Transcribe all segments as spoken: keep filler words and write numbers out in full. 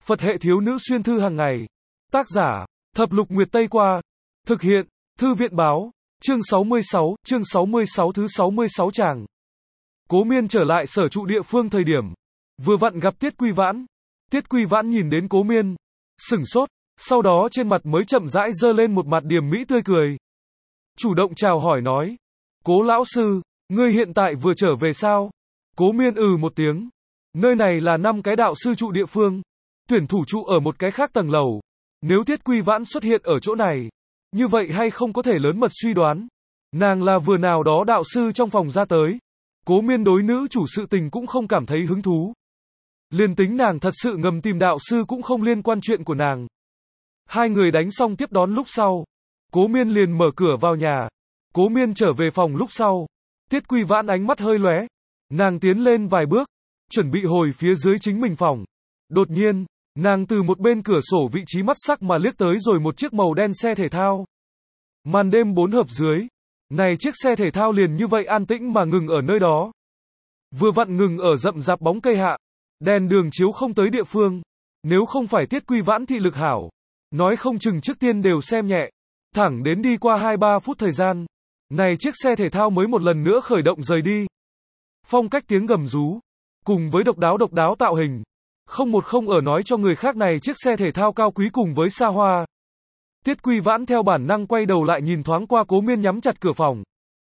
Phật hệ thiếu nữ xuyên thư hàng ngày. Tác giả, Thập Lục Nguyệt Tây Qua. Thực hiện, Thư viện Báo. Chương sáu mươi sáu, chương sáu mươi sáu thứ sáu mươi sáu tràng. Cố Miên trở lại sở trụ địa phương thời điểm. Vừa vặn gặp Tiết Quy Vãn. Tiết Quy Vãn nhìn đến Cố Miên. Sửng sốt, sau đó trên mặt mới chậm rãi dơ lên một mặt điềm mỹ tươi cười. Chủ động chào hỏi nói. Cố lão sư, ngươi hiện tại vừa trở về sao? Cố Miên ừ một tiếng. Nơi này là năm cái đạo sư trụ địa phương. Tuyển thủ trụ ở một cái khác tầng lầu. Nếu Tiết Quy Vãn xuất hiện ở chỗ này, như vậy hay không có thể lớn mật suy đoán. Nàng là vừa nào đó đạo sư trong phòng ra tới. Cố Miên đối nữ chủ sự tình cũng không cảm thấy hứng thú. Liền tính nàng thật sự ngầm tìm đạo sư cũng không liên quan chuyện của nàng. Hai người đánh xong tiếp đón lúc sau. Cố Miên liền mở cửa vào nhà. Cố Miên trở về phòng lúc sau. Tiết Quy Vãn ánh mắt hơi lóe. Nàng tiến lên vài bước, chuẩn bị hồi phía dưới chính mình phòng. Đột nhiên, nàng từ một bên cửa sổ vị trí mắt sắc mà liếc tới rồi một chiếc màu đen xe thể thao. Màn đêm bốn hợp dưới. Này chiếc xe thể thao liền như vậy an tĩnh mà ngừng ở nơi đó. Vừa vặn ngừng ở rậm rạp bóng cây hạ. Đèn đường chiếu không tới địa phương. Nếu không phải Tiết Quy Vãn thị lực hảo, nói không chừng trước tiên đều xem nhẹ. Thẳng đến đi qua hai ba phút thời gian. Này chiếc xe thể thao mới một lần nữa khởi động rời đi. Phong cách tiếng gầm rú. Cùng với độc đáo độc đáo tạo hình. Không một không ở nói cho người khác này chiếc xe thể thao cao quý cùng với xa hoa. Tiết Quy Vãn theo bản năng quay đầu lại nhìn thoáng qua Cố Miên nhắm chặt cửa phòng.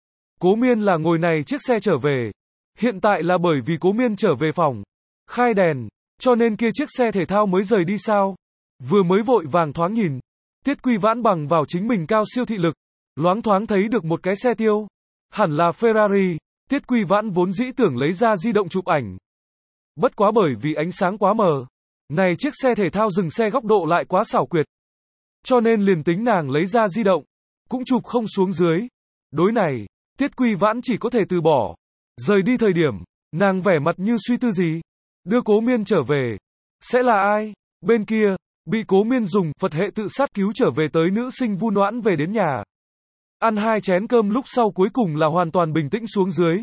Cố Miên là ngồi này chiếc xe trở về. Hiện tại là bởi vì Cố Miên trở về phòng. Khai đèn, cho nên kia chiếc xe thể thao mới rời đi sao. Vừa mới vội vàng thoáng nhìn. Tiết Quy Vãn bằng vào chính mình cao siêu thị lực. Loáng thoáng thấy được một cái xe tiêu. Hẳn là Ferrari. Tiết Quy Vãn vốn dĩ tưởng lấy ra di động chụp ảnh. Bất quá bởi vì ánh sáng quá mờ. Này chiếc xe thể thao dừng xe góc độ lại quá xảo quyệt. Cho nên liền tính nàng lấy ra di động. Cũng chụp không xuống dưới. Đối này, Tiết Quy Vãn chỉ có thể từ bỏ. Rời đi thời điểm, nàng vẻ mặt như suy tư gì. Đưa Cố Miên trở về. Sẽ là ai? Bên kia, bị Cố Miên dùng Phật hệ tự sát cứu trở về tới nữ sinh Vu Noãn về đến nhà. Ăn hai chén cơm lúc sau cuối cùng là hoàn toàn bình tĩnh xuống dưới.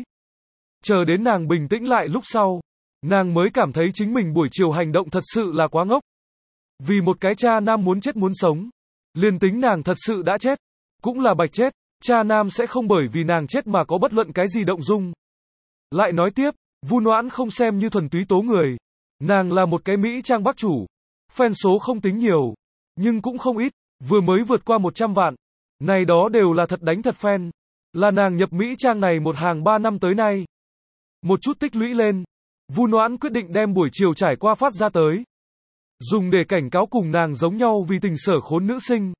Chờ đến nàng bình tĩnh lại lúc sau. Nàng mới cảm thấy chính mình buổi chiều hành động thật sự là quá ngốc. Vì một cái cha nam muốn chết muốn sống. Liền tính nàng thật sự đã chết. Cũng là bạch chết. Cha nam sẽ không bởi vì nàng chết mà có bất luận cái gì động dung. Lại nói tiếp, Vu Noãn không xem như thuần túy tố người. Nàng là một cái Mỹ trang bác chủ. Fan số không tính nhiều. Nhưng cũng không ít. Vừa mới vượt qua một trăm vạn. Này đó đều là thật đánh thật fan. Là nàng nhập Mỹ trang này một hàng ba năm tới nay. Một chút tích lũy lên. Vu Noãn quyết định đem buổi chiều trải qua phát ra tới. Dùng để cảnh cáo cùng nàng giống nhau vì tình sở khốn nữ sinh.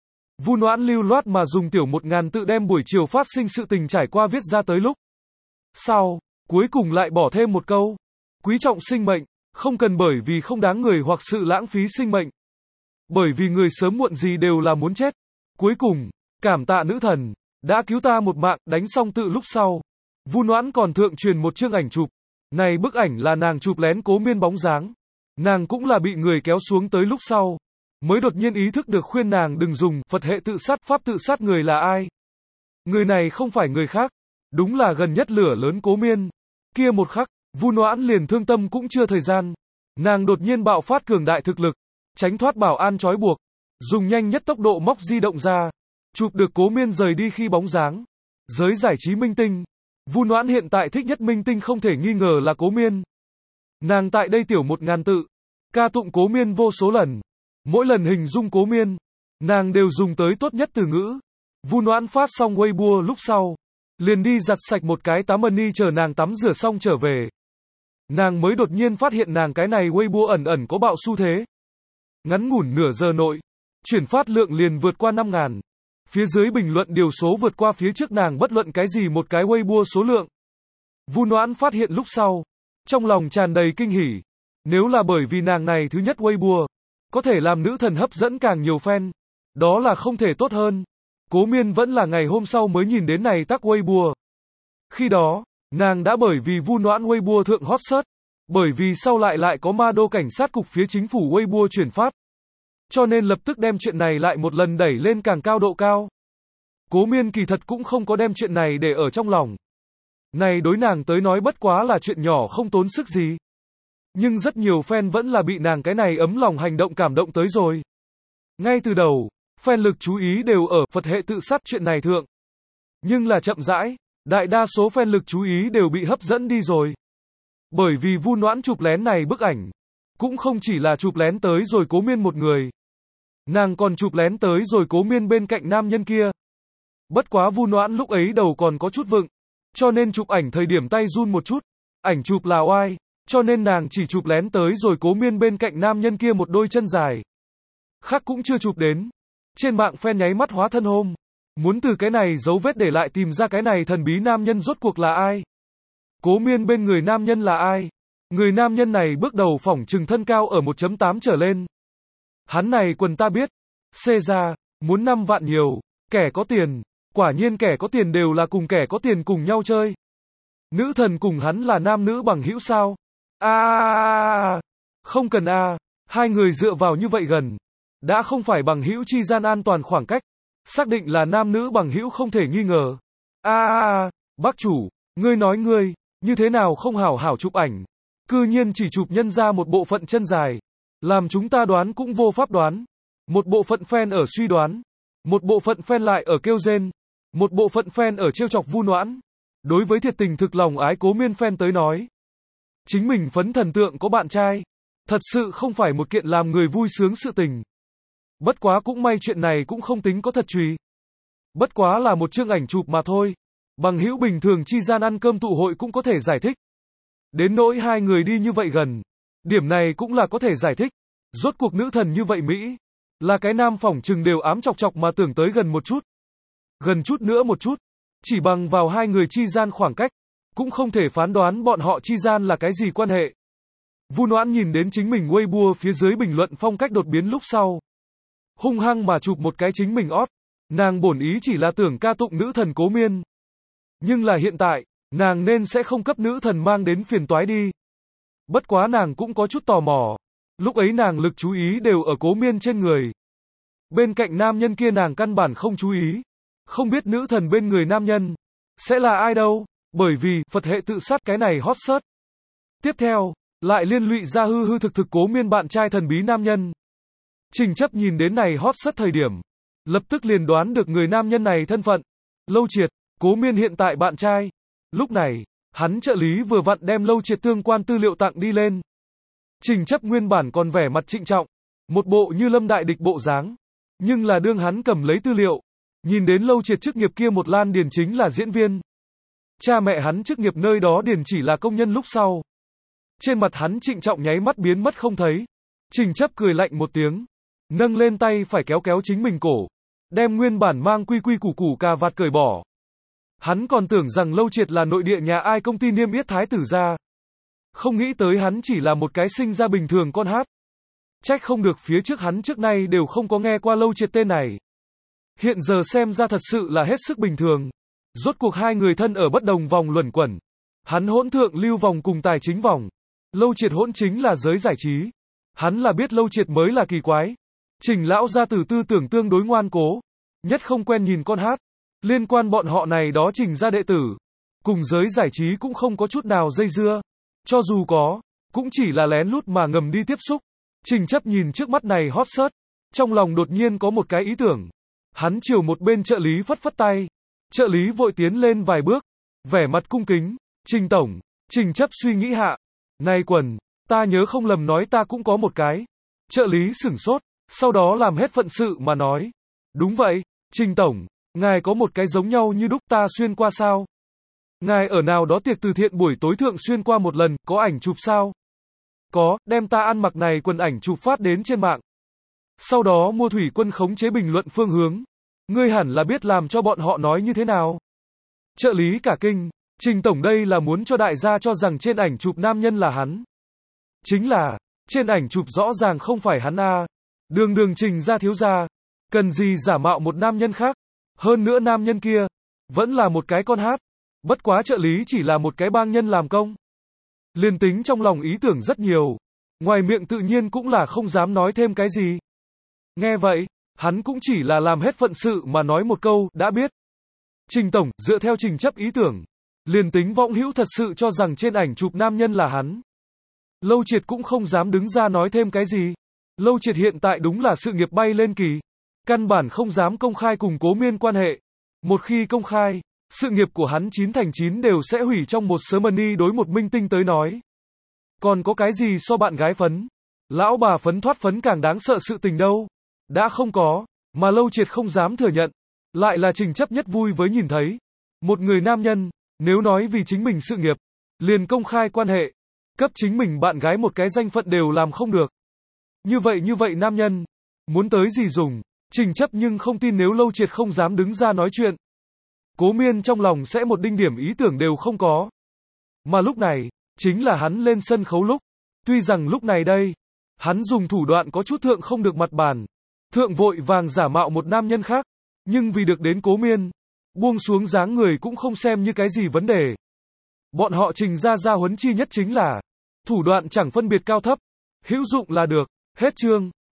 Vu Noãn lưu loát mà dùng tiểu một ngàn tự đem buổi chiều phát sinh sự tình trải qua viết ra tới lúc. Sau, cuối cùng lại bỏ thêm một câu. Quý trọng sinh mệnh, không cần bởi vì không đáng người hoặc sự lãng phí sinh mệnh. Bởi vì người sớm muộn gì đều là muốn chết. Cuối cùng, cảm tạ nữ thần, đã cứu ta một mạng, đánh xong tự lúc sau. Vu Noãn còn thượng truyền một chương ảnh chụp. Này bức ảnh là nàng chụp lén Cố Miên bóng dáng. Nàng cũng là bị người kéo xuống tới lúc sau. Mới đột nhiên ý thức được khuyên nàng đừng dùng Phật hệ tự sát pháp tự sát người là ai. Người này không phải người khác. Đúng là gần nhất lửa lớn Cố Miên. Kia một khắc, Vu Noãn liền thương tâm cũng chưa thời gian. Nàng đột nhiên bạo phát cường đại thực lực. Tránh thoát bảo an trói buộc. Dùng nhanh nhất tốc độ móc di động ra. Chụp được Cố Miên rời đi khi bóng dáng. Giới giải trí minh tinh. Vu Noãn hiện tại thích nhất minh tinh không thể nghi ngờ là Cố Miên. Nàng tại đây tiểu một ngàn tự. Ca tụng Cố Miên vô số lần. Mỗi lần hình dung Cố Miên. Nàng đều dùng tới tốt nhất từ ngữ. Vu Noãn phát xong Weibo lúc sau. Liền đi giặt sạch một cái tắm ân y chờ nàng tắm rửa xong trở về. Nàng mới đột nhiên phát hiện nàng cái này Weibo ẩn ẩn có bạo xu thế. Ngắn ngủn nửa giờ nội. Chuyển phát lượng liền vượt qua năm ngàn. Phía dưới bình luận điều số vượt qua phía trước nàng bất luận cái gì một cái Weibo số lượng. Vu Noãn phát hiện lúc sau. Trong lòng tràn đầy kinh hỉ. Nếu là bởi vì nàng này thứ nhất Weibo. Có thể làm nữ thần hấp dẫn càng nhiều fan. Đó là không thể tốt hơn. Cố Miên vẫn là ngày hôm sau mới nhìn đến này tắc Weibo. Khi đó, nàng đã bởi vì Vu Noãn Weibo thượng hot search. Bởi vì sau lại lại có ma đô cảnh sát cục phía chính phủ Weibo chuyển phát. Cho nên lập tức đem chuyện này lại một lần đẩy lên càng cao độ cao. Cố Miên kỳ thật cũng không có đem chuyện này để ở trong lòng. Này đối nàng tới nói bất quá là chuyện nhỏ không tốn sức gì. Nhưng rất nhiều fan vẫn là bị nàng cái này ấm lòng hành động cảm động tới rồi. Ngay từ đầu, fan lực chú ý đều ở Phật hệ tự sát chuyện này thượng. Nhưng là chậm rãi, đại đa số fan lực chú ý đều bị hấp dẫn đi rồi. Bởi vì Vu Noãn chụp lén này bức ảnh, cũng không chỉ là chụp lén tới rồi Cố Miên một người. Nàng còn chụp lén tới rồi Cố Miên bên cạnh nam nhân kia. Bất quá Vu Noãn lúc ấy đầu còn có chút vựng, cho nên chụp ảnh thời điểm tay run một chút. Ảnh chụp là oai, cho nên nàng chỉ chụp lén tới rồi Cố Miên bên cạnh nam nhân kia một đôi chân dài. Khác cũng chưa chụp đến. Trên mạng fan nháy mắt hóa thân hôm. Muốn từ cái này dấu vết để lại tìm ra cái này thần bí nam nhân rốt cuộc là ai. Cố Miên bên người nam nhân là ai? Người nam nhân này bước đầu phỏng chừng thân cao ở một chấm tám trở lên. Hắn này quần ta biết. Xê ra, muốn năm vạn nhiều. Kẻ có tiền. Quả nhiên kẻ có tiền đều là cùng kẻ có tiền cùng nhau chơi. Nữ thần cùng hắn là nam nữ bằng hữu sao? A à, không cần a, à. Hai người dựa vào như vậy gần, đã không phải bằng hữu chi gian an toàn khoảng cách, xác định là nam nữ bằng hữu không thể nghi ngờ. A à, bác chủ, ngươi nói ngươi, như thế nào không hảo hảo chụp ảnh, cư nhiên chỉ chụp nhân ra một bộ phận chân dài, làm chúng ta đoán cũng vô pháp đoán. Một bộ phận fan ở suy đoán, một bộ phận fan lại ở kêu rên, một bộ phận fan ở trêu chọc Vu Noãn. Đối với thiệt tình thực lòng ái Cố Miên fan tới nói, chính mình phấn thần tượng có bạn trai, thật sự không phải một kiện làm người vui sướng sự tình. Bất quá cũng may chuyện này cũng không tính có thật trùy. Bất quá là một chương ảnh chụp mà thôi. Bằng hữu bình thường chi gian ăn cơm tụ hội cũng có thể giải thích. Đến nỗi hai người đi như vậy gần, điểm này cũng là có thể giải thích. Rốt cuộc nữ thần như vậy Mỹ, là cái nam phỏng chừng đều ám chọc chọc mà tưởng tới gần một chút. Gần chút nữa một chút, chỉ bằng vào hai người chi gian khoảng cách, cũng không thể phán đoán bọn họ chi gian là cái gì quan hệ. Vu Noãn nhìn đến chính mình Weibo phía dưới bình luận phong cách đột biến lúc sau. Hung hăng mà chụp một cái chính mình ót. Nàng bổn ý chỉ là tưởng ca tụng nữ thần Cố Miên. Nhưng là hiện tại, nàng nên sẽ không cấp nữ thần mang đến phiền toái đi. Bất quá nàng cũng có chút tò mò. Lúc ấy nàng lực chú ý đều ở Cố Miên trên người. Bên cạnh nam nhân kia nàng căn bản không chú ý. Không biết nữ thần bên người nam nhân sẽ là ai đâu, bởi vì Phật hệ tự sát cái này hot search. Tiếp theo, lại liên lụy ra hư hư thực thực Cố Miên bạn trai thần bí nam nhân. Trình Chấp nhìn đến này hot search thời điểm, lập tức liền đoán được người nam nhân này thân phận. Lâu Triệt, Cố Miên hiện tại bạn trai. Lúc này, hắn trợ lý vừa vặn đem Lâu Triệt tương quan tư liệu tặng đi lên. Trình Chấp nguyên bản còn vẻ mặt trịnh trọng, một bộ như lâm đại địch bộ dáng. Nhưng là đương hắn cầm lấy tư liệu, nhìn đến Lâu Triệt chức nghiệp kia một lan điền chính là diễn viên. Cha mẹ hắn chức nghiệp nơi đó điền chỉ là công nhân lúc sau. Trên mặt hắn trịnh trọng nháy mắt biến mất không thấy. Trình Chấp cười lạnh một tiếng, nâng lên tay phải kéo kéo chính mình cổ, đem nguyên bản mang quy quy củ củ cà vạt cởi bỏ. Hắn còn tưởng rằng Lâu Triệt là nội địa nhà ai công ty niêm yết thái tử gia. Không nghĩ tới hắn chỉ là một cái sinh ra bình thường con hát. Trách không được phía trước hắn trước nay đều không có nghe qua Lâu Triệt tên này. Hiện giờ xem ra thật sự là hết sức bình thường. Rốt cuộc hai người thân ở bất đồng vòng luẩn quẩn. Hắn hỗn thượng lưu vòng cùng tài chính vòng. Lâu Triệt hỗn chính là giới giải trí. Hắn là biết Lâu Triệt mới là kỳ quái. Trình lão gia tử tư tưởng tương đối ngoan cố. Nhất không quen nhìn con hát. Liên quan bọn họ này đó Trình gia đệ tử. Cùng giới giải trí cũng không có chút nào dây dưa. Cho dù có, cũng chỉ là lén lút mà ngầm đi tiếp xúc. Trình Chấp nhìn trước mắt này hot search. Trong lòng đột nhiên có một cái ý tưởng. Hắn chiều một bên trợ lý phất phất tay. Trợ lý vội tiến lên vài bước. Vẻ mặt cung kính. Trình tổng, Trình Chấp suy nghĩ hạ. Này quần, ta nhớ không lầm nói ta cũng có một cái. Trợ lý sửng sốt. Sau đó làm hết phận sự mà nói. Đúng vậy, Trình tổng, ngài có một cái giống nhau như đúc ta xuyên qua sao? Ngài ở nào đó tiệc từ thiện buổi tối thượng xuyên qua một lần, có ảnh chụp sao? Có, đem ta ăn mặc này quần ảnh chụp phát đến trên mạng. Sau đó mua thủy quân khống chế bình luận phương hướng. Ngươi hẳn là biết làm cho bọn họ nói như thế nào. Trợ lý cả kinh, Trình tổng đây là muốn cho đại gia cho rằng trên ảnh chụp nam nhân là hắn. Chính là, trên ảnh chụp rõ ràng không phải hắn a. Đường đường Trình gia thiếu gia, cần gì giả mạo một nam nhân khác. Hơn nữa nam nhân kia, vẫn là một cái con hát. Bất quá trợ lý chỉ là một cái bang nhân làm công. Liên tính trong lòng ý tưởng rất nhiều. Ngoài miệng tự nhiên cũng là không dám nói thêm cái gì. Nghe vậy, hắn cũng chỉ là làm hết phận sự mà nói một câu, đã biết. Trình tổng, dựa theo Trình Chấp ý tưởng. Liên tính võng hữu thật sự cho rằng trên ảnh chụp nam nhân là hắn. Lâu Triệt cũng không dám đứng ra nói thêm cái gì. Lâu Triệt hiện tại đúng là sự nghiệp bay lên kỳ. Căn bản không dám công khai cùng Cố Miên quan hệ. Một khi công khai, sự nghiệp của hắn chín thành chín đều sẽ hủy trong một sớm mani đối một minh tinh tới nói. Còn có cái gì so bạn gái phấn? Lão bà phấn thoát phấn càng đáng sợ sự tình đâu. Đã không có, mà Lâu Triệt không dám thừa nhận. Lại là Trình Chấp nhất vui với nhìn thấy. Một người nam nhân, nếu nói vì chính mình sự nghiệp, liền công khai quan hệ, cấp chính mình bạn gái một cái danh phận đều làm không được. Như vậy như vậy nam nhân, muốn tới gì dùng, Trình Chấp nhưng không tin nếu Lâu Triệt không dám đứng ra nói chuyện. Cố Miên trong lòng sẽ một đinh điểm ý tưởng đều không có. Mà lúc này, chính là hắn lên sân khấu lúc. Tuy rằng lúc này đây, hắn dùng thủ đoạn có chút thượng không được mặt bàn. Thượng vội vàng giả mạo một nam nhân khác. Nhưng vì được đến Cố Miên, buông xuống dáng người cũng không xem như cái gì vấn đề. Bọn họ Trình ra ra huấn chi nhất chính là thủ đoạn chẳng phân biệt cao thấp, hữu dụng là được. Hết chương.